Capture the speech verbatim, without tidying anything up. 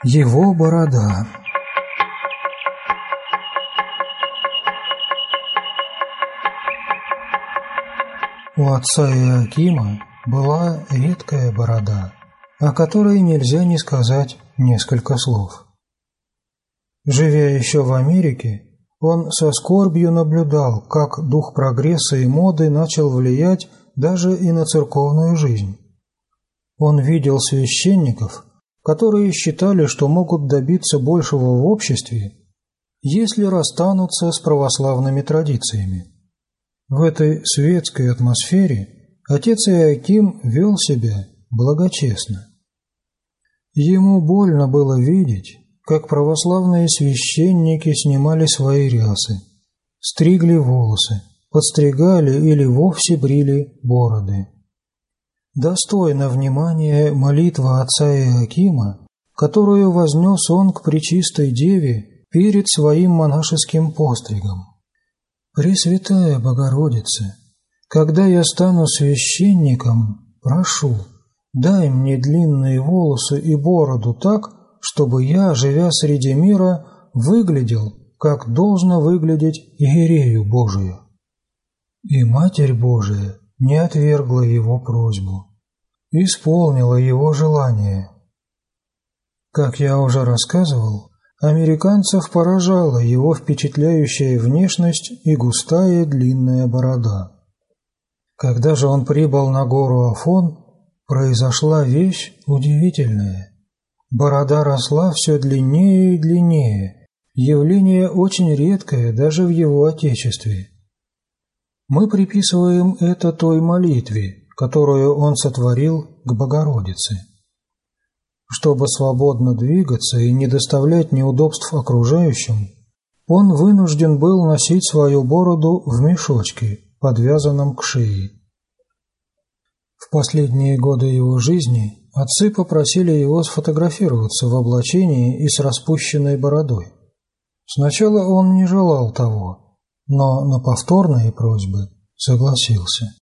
Его борода. У отца Иоакима была редкая борода, о которой нельзя не сказать несколько слов. Живя еще в Америке, он со скорбью наблюдал, как дух прогресса и моды начал влиять даже и на церковную жизнь. Он видел священников, которые считали, что могут добиться большего в обществе, если расстанутся с православными традициями. В этой светской атмосфере отец Иоаким вел себя благочестно. Ему больно было видеть, как православные священники снимали свои рясы, стригли волосы, подстригали или вовсе брили бороды. Достойна внимания молитва отца Иоакима, которую вознес он к Пречистой Деве перед своим монашеским постригом. «Пресвятая Богородица, когда я стану священником, прошу, дай мне длинные волосы и бороду так, чтобы я, живя среди мира, выглядел, как должно выглядеть иерею Божию». И Матерь Божия не отвергла его просьбу, исполнила его желание. Как я уже рассказывал, американцев поражала его впечатляющая внешность и густая длинная борода. Когда же он прибыл на гору Афон, произошла вещь удивительная. Борода росла все длиннее и длиннее, явление очень редкое даже в его отечестве. Мы приписываем это той молитве, которую он сотворил к Богородице. Чтобы свободно двигаться и не доставлять неудобств окружающим, он вынужден был носить свою бороду в мешочке, подвязанном к шее. В последние годы его жизни отцы попросили его сфотографироваться в облачении и с распущенной бородой. Сначала он не желал того, но на повторные просьбы согласился.